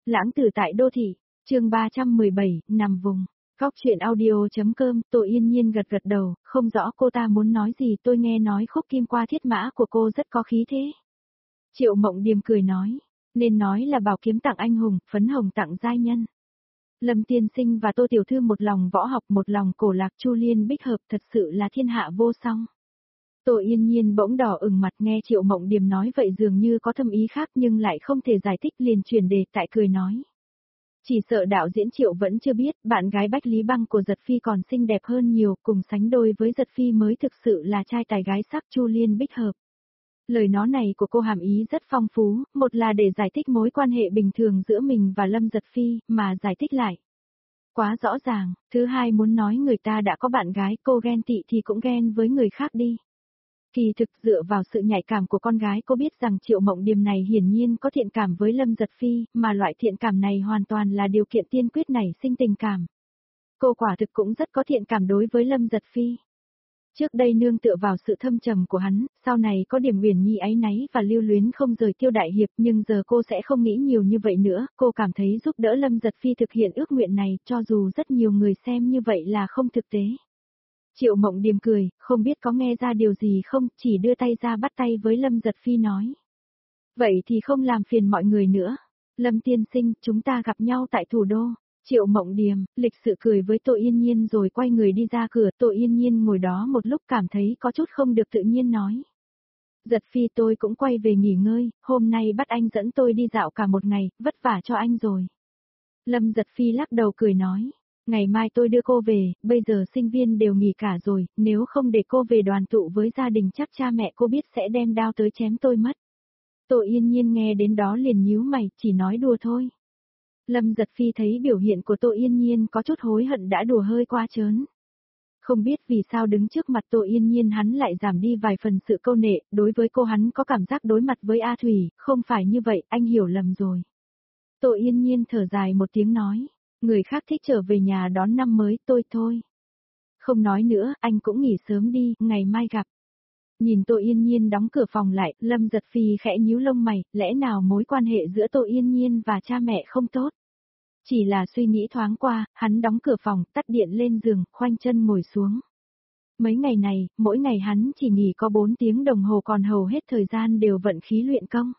Lãng tử tại đô thị, chương 317, nằm vùng. Góc truyện audio.com, Tô Yên Nhiên gật gật đầu, không rõ cô ta muốn nói gì, tôi nghe nói khúc kim qua thiết mã của cô rất có khí thế. Triệu Mộng Điềm cười nói, nên nói là bảo kiếm tặng anh hùng, phấn hồng tặng giai nhân. Lâm tiên sinh và Tô tiểu thư một lòng võ học, một lòng cổ lạc, chu liên bích hợp, thật sự là thiên hạ vô song. Tô Yên Nhiên bỗng đỏ ửng mặt, nghe Triệu Mộng Điềm nói vậy dường như có thâm ý khác nhưng lại không thể giải thích, liền chuyển đề tại cười nói. Chỉ sợ đạo diễn Triệu vẫn chưa biết, bạn gái Bách Lý Băng của Giật Phi còn xinh đẹp hơn nhiều, cùng sánh đôi với Giật Phi mới thực sự là trai tài gái sắc, chu liên bích hợp. Lời nói này của cô hàm ý rất phong phú, một là để giải thích mối quan hệ bình thường giữa mình và Lâm Giật Phi, mà giải thích lại quá rõ ràng, thứ hai muốn nói người ta đã có bạn gái, cô ghen tị thì cũng ghen với người khác đi. Kỳ thực dựa vào sự nhạy cảm của con gái, cô biết rằng Triệu Mộng Điềm này hiển nhiên có thiện cảm với Lâm Giật Phi, mà loại thiện cảm này hoàn toàn là điều kiện tiên quyết nảy sinh tình cảm. Cô quả thực cũng rất có thiện cảm đối với Lâm Giật Phi. Trước đây nương tựa vào sự thâm trầm của hắn, sau này có điểm Uyển Nhi áy náy và lưu luyến không rời Tiêu đại hiệp, nhưng giờ cô sẽ không nghĩ nhiều như vậy nữa, cô cảm thấy giúp đỡ Lâm Giật Phi thực hiện ước nguyện này, cho dù rất nhiều người xem như vậy là không thực tế. Triệu Mộng Điềm cười, không biết có nghe ra điều gì không, chỉ đưa tay ra bắt tay với Lâm Giật Phi nói. Vậy thì không làm phiền mọi người nữa. Lâm tiên sinh, chúng ta gặp nhau tại thủ đô. Triệu Mộng Điềm, lịch sự cười với Tô Yên Nhiên rồi quay người đi ra cửa. Tô Yên Nhiên ngồi đó một lúc cảm thấy có chút không được tự nhiên nói. Giật Phi, tôi cũng quay về nghỉ ngơi, hôm nay bắt anh dẫn tôi đi dạo cả một ngày, vất vả cho anh rồi. Lâm Giật Phi lắc đầu cười nói. Ngày mai tôi đưa cô về, bây giờ sinh viên đều nghỉ cả rồi, nếu không để cô về đoàn tụ với gia đình chắc cha mẹ cô biết sẽ đem đao tới chém tôi mất. Tô Yên Nhiên nghe đến đó liền nhíu mày, chỉ nói đùa thôi. Lâm Giật Phi thấy biểu hiện của Tô Yên Nhiên có chút hối hận đã đùa hơi quá trớn. Không biết vì sao đứng trước mặt Tô Yên Nhiên hắn lại giảm đi vài phần sự câu nệ, đối với cô hắn có cảm giác đối mặt với A Thủy, không phải như vậy, anh hiểu lầm rồi. Tô Yên Nhiên thở dài một tiếng nói. Người khác thích trở về nhà đón năm mới, tôi thôi. Không nói nữa, anh cũng nghỉ sớm đi, ngày mai gặp. Nhìn Tô Yên Nhiên đóng cửa phòng lại, Lâm Giật Phi khẽ nhíu lông mày, lẽ nào mối quan hệ giữa Tô Yên Nhiên và cha mẹ không tốt? Chỉ là suy nghĩ thoáng qua, hắn đóng cửa phòng, tắt điện lên giường, khoanh chân ngồi xuống. Mấy ngày này, mỗi ngày hắn chỉ nghỉ có 4 tiếng đồng hồ, còn hầu hết thời gian đều vận khí luyện công.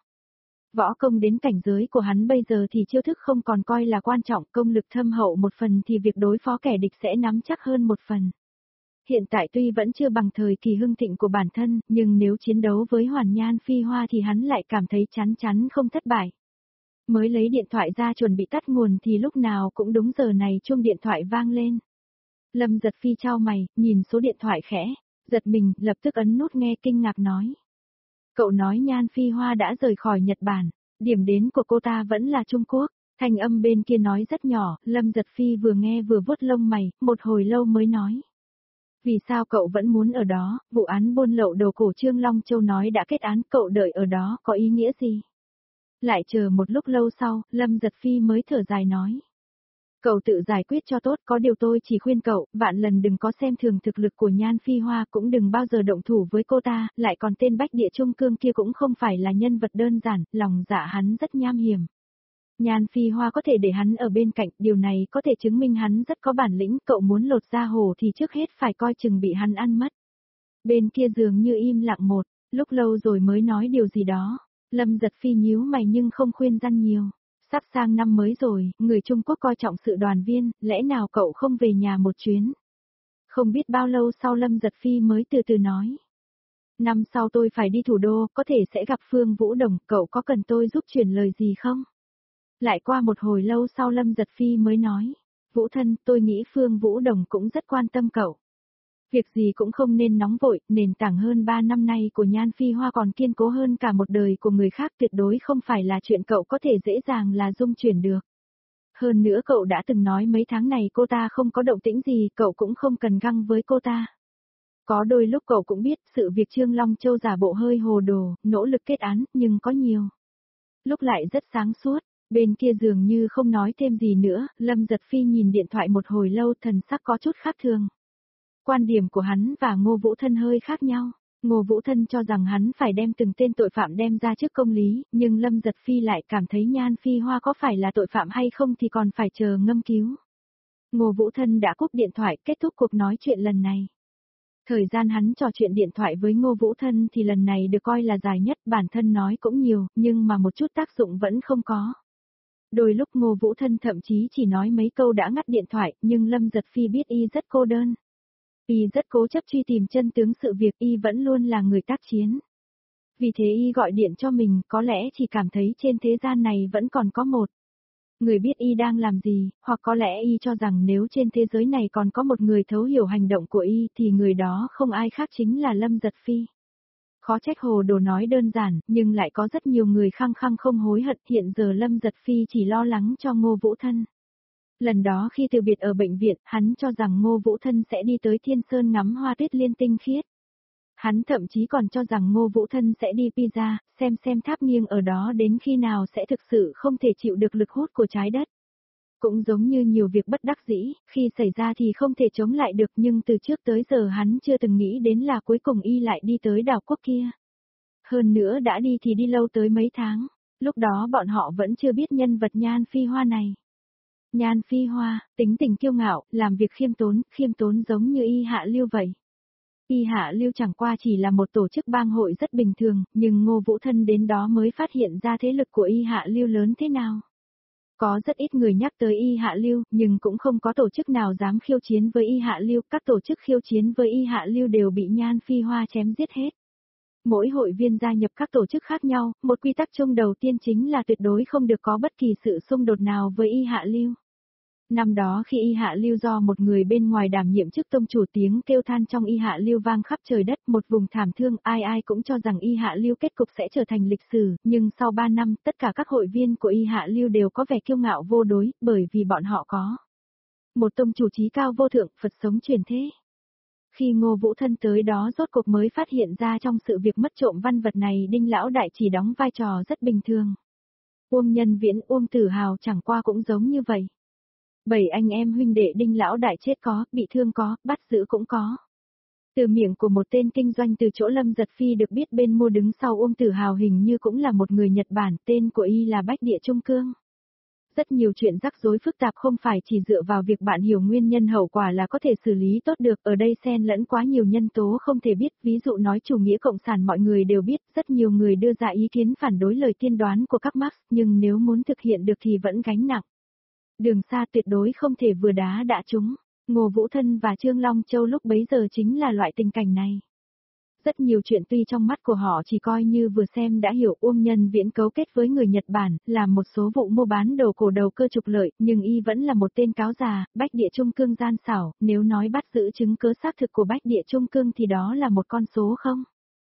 Võ công đến cảnh giới của hắn bây giờ thì chiêu thức không còn coi là quan trọng, công lực thâm hậu một phần thì việc đối phó kẻ địch sẽ nắm chắc hơn một phần. Hiện tại tuy vẫn chưa bằng thời kỳ hưng thịnh của bản thân, nhưng nếu chiến đấu với Hoàn Nhan Phi Hoa thì hắn lại cảm thấy chắn chắn không thất bại. Mới lấy điện thoại ra chuẩn bị tắt nguồn thì lúc nào cũng đúng giờ này chuông điện thoại vang lên. Lâm Giật Phi chau mày, nhìn số điện thoại khẽ, giật mình, lập tức ấn nút nghe, kinh ngạc nói. Cậu nói Nhan Phi Hoa đã rời khỏi Nhật Bản, điểm đến của cô ta vẫn là Trung Quốc. Thanh âm bên kia nói rất nhỏ, Lâm Giật Phi vừa nghe vừa vuốt lông mày, một hồi lâu mới nói. Vì sao cậu vẫn muốn ở đó, vụ án buôn lậu đồ cổ Trương Long Châu nói đã kết án, cậu đợi ở đó có ý nghĩa gì? Lại chờ một lúc lâu sau, Lâm Giật Phi mới thở dài nói. Cậu tự giải quyết cho tốt, có điều tôi chỉ khuyên cậu, vạn lần đừng có xem thường thực lực của Nhan Phi Hoa, cũng đừng bao giờ động thủ với cô ta, lại còn tên Bách Địa Trung Cương kia cũng không phải là nhân vật đơn giản, lòng dạ hắn rất nham hiểm. Nhan Phi Hoa có thể để hắn ở bên cạnh, điều này có thể chứng minh hắn rất có bản lĩnh, cậu muốn lột da hổ thì trước hết phải coi chừng bị hắn ăn mất. Bên kia dường như im lặng một, lúc lâu rồi mới nói điều gì đó. Lâm Giật Phi nhíu mày nhưng không khuyên răn nhiều. Sắp sang năm mới rồi, người Trung Quốc coi trọng sự đoàn viên, lẽ nào cậu không về nhà một chuyến? Không biết bao lâu sau Lâm Giật Phi mới từ từ nói. Năm sau tôi phải đi thủ đô, có thể sẽ gặp Phương Vũ Đồng, cậu có cần tôi giúp chuyển lời gì không? Lại qua một hồi lâu sau Lâm Giật Phi mới nói. Vũ thân, tôi nghĩ Phương Vũ Đồng cũng rất quan tâm cậu. Việc gì cũng không nên nóng vội, nền tảng hơn 3 năm nay của Nhan Phi Hoa còn kiên cố hơn cả một đời của người khác, tuyệt đối không phải là chuyện cậu có thể dễ dàng là dung chuyển được. Hơn nữa cậu đã từng nói mấy tháng này cô ta không có động tĩnh gì, cậu cũng không cần găng với cô ta. Có đôi lúc cậu cũng biết sự việc Trương Long Châu giả bộ hơi hồ đồ, nỗ lực kết án, nhưng có nhiều lúc lại rất sáng suốt. Bên kia dường như không nói thêm gì nữa, Lâm Giật Phi nhìn điện thoại một hồi lâu, thần sắc có chút khác thường. Quan điểm của hắn và Ngô Vũ Thân hơi khác nhau. Ngô Vũ Thân cho rằng hắn phải đem từng tên tội phạm đem ra trước công lý, nhưng Lâm Giật Phi lại cảm thấy Nhan Phi Hoa có phải là tội phạm hay không thì còn phải chờ ngâm cứu. Ngô Vũ Thân đã cúp điện thoại kết thúc cuộc nói chuyện lần này. Thời gian hắn trò chuyện điện thoại với Ngô Vũ Thân thì lần này được coi là dài nhất, bản thân nói cũng nhiều, nhưng mà một chút tác dụng vẫn không có. Đôi lúc Ngô Vũ Thân thậm chí chỉ nói mấy câu đã ngắt điện thoại, nhưng Lâm Giật Phi biết y rất cô đơn. Y rất cố chấp truy tìm chân tướng sự việc, y vẫn luôn là người tác chiến. Vì thế y gọi điện cho mình, có lẽ chỉ cảm thấy trên thế gian này vẫn còn có một người biết y đang làm gì, hoặc có lẽ y cho rằng nếu trên thế giới này còn có một người thấu hiểu hành động của y thì người đó không ai khác chính là Lâm Giật Phi. Khó trách Hồ Đồ nói đơn giản, nhưng lại có rất nhiều người khăng khăng không hối hận, hiện giờ Lâm Giật Phi chỉ lo lắng cho Ngô Vũ Thân. Lần đó khi từ biệt ở bệnh viện, hắn cho rằng Ngô Vũ Thân sẽ đi tới Thiên Sơn ngắm hoa tuyết liên tinh khiết. Hắn thậm chí còn cho rằng Ngô Vũ Thân sẽ đi Pisa, xem tháp nghiêng ở đó đến khi nào sẽ thực sự không thể chịu được lực hút của trái đất. Cũng giống như nhiều việc bất đắc dĩ, khi xảy ra thì không thể chống lại được, nhưng từ trước tới giờ hắn chưa từng nghĩ đến là cuối cùng y lại đi tới đảo quốc kia. Hơn nữa đã đi thì đi lâu tới mấy tháng, lúc đó bọn họ vẫn chưa biết nhân vật Nhan Phi Hoa này. Nhan Phi Hoa, tính tình kiêu ngạo, làm việc khiêm tốn giống như Y Hạ Lưu vậy. Y Hạ Lưu chẳng qua chỉ là một tổ chức bang hội rất bình thường, nhưng Ngô Vũ Thân đến đó mới phát hiện ra thế lực của Y Hạ Lưu lớn thế nào. Có rất ít người nhắc tới Y Hạ Lưu, nhưng cũng không có tổ chức nào dám khiêu chiến với Y Hạ Lưu, các tổ chức khiêu chiến với Y Hạ Lưu đều bị Nhan Phi Hoa chém giết hết. Mỗi hội viên gia nhập các tổ chức khác nhau, một quy tắc chung đầu tiên chính là tuyệt đối không được có bất kỳ sự xung đột nào với Y Hạ Lưu. Năm đó khi Y Hạ Lưu do một người bên ngoài đảm nhiệm chức tông chủ, tiếng kêu than trong Y Hạ Lưu vang khắp trời đất, một vùng thảm thương, ai ai cũng cho rằng Y Hạ Lưu kết cục sẽ trở thành lịch sử, nhưng sau 3 năm, tất cả các hội viên của Y Hạ Lưu đều có vẻ kiêu ngạo vô đối, bởi vì bọn họ có một tông chủ trí cao vô thượng, Phật sống truyền thế. Khi Ngô Vũ Thân tới đó rốt cuộc mới phát hiện ra trong sự việc mất trộm văn vật này Đinh Lão Đại chỉ đóng vai trò rất bình thường. Uông Nhân Viễn, Uông Tử Hào chẳng qua cũng giống như vậy. 7 anh em huynh đệ Đinh Lão Đại chết có, bị thương có, bắt giữ cũng có. Từ miệng của một tên kinh doanh từ chỗ Lâm Giật Phi được biết bên mua đứng sau Uông Tử Hào hình như cũng là một người Nhật Bản, tên của y là Bách Địa Trung Cương. Rất nhiều chuyện rắc rối phức tạp không phải chỉ dựa vào việc bạn hiểu nguyên nhân hậu quả là có thể xử lý tốt được, ở đây xen lẫn quá nhiều nhân tố không thể biết, ví dụ nói chủ nghĩa cộng sản mọi người đều biết, rất nhiều người đưa ra ý kiến phản đối lời tiên đoán của các Marx, nhưng nếu muốn thực hiện được thì vẫn gánh nặng. Đường xa tuyệt đối không thể vừa đá đã trúng. Ngô Vũ Thân và Trương Long Châu lúc bấy giờ chính là loại tình cảnh này. Rất nhiều chuyện tuy trong mắt của họ chỉ coi như vừa xem đã hiểu, Uông Nhân Viễn cấu kết với người Nhật Bản, làm một số vụ mua bán đồ cổ đầu cơ trục lợi, nhưng y vẫn là một tên cáo già, Bách Địa Trung Cương gian xảo, nếu nói bắt giữ chứng cứ xác thực của Bách Địa Trung Cương thì đó là một con số không.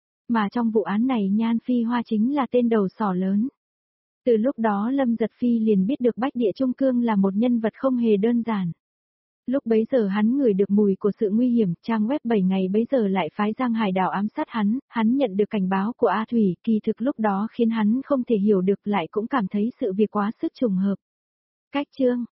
Mà trong vụ án này Nhan Phi Hoa chính là tên đầu sỏ lớn. Từ lúc đó Lâm Giật Phi liền biết được Bách Địa Trung Cương là một nhân vật không hề đơn giản. Lúc bấy giờ hắn ngửi được mùi của sự nguy hiểm, trang web 7 ngày bấy giờ lại phái Giang Hải Đảo ám sát hắn nhận được cảnh báo của A Thủy, kỳ thực lúc đó khiến hắn không thể hiểu được lại cũng cảm thấy sự việc quá sức trùng hợp. Cách chương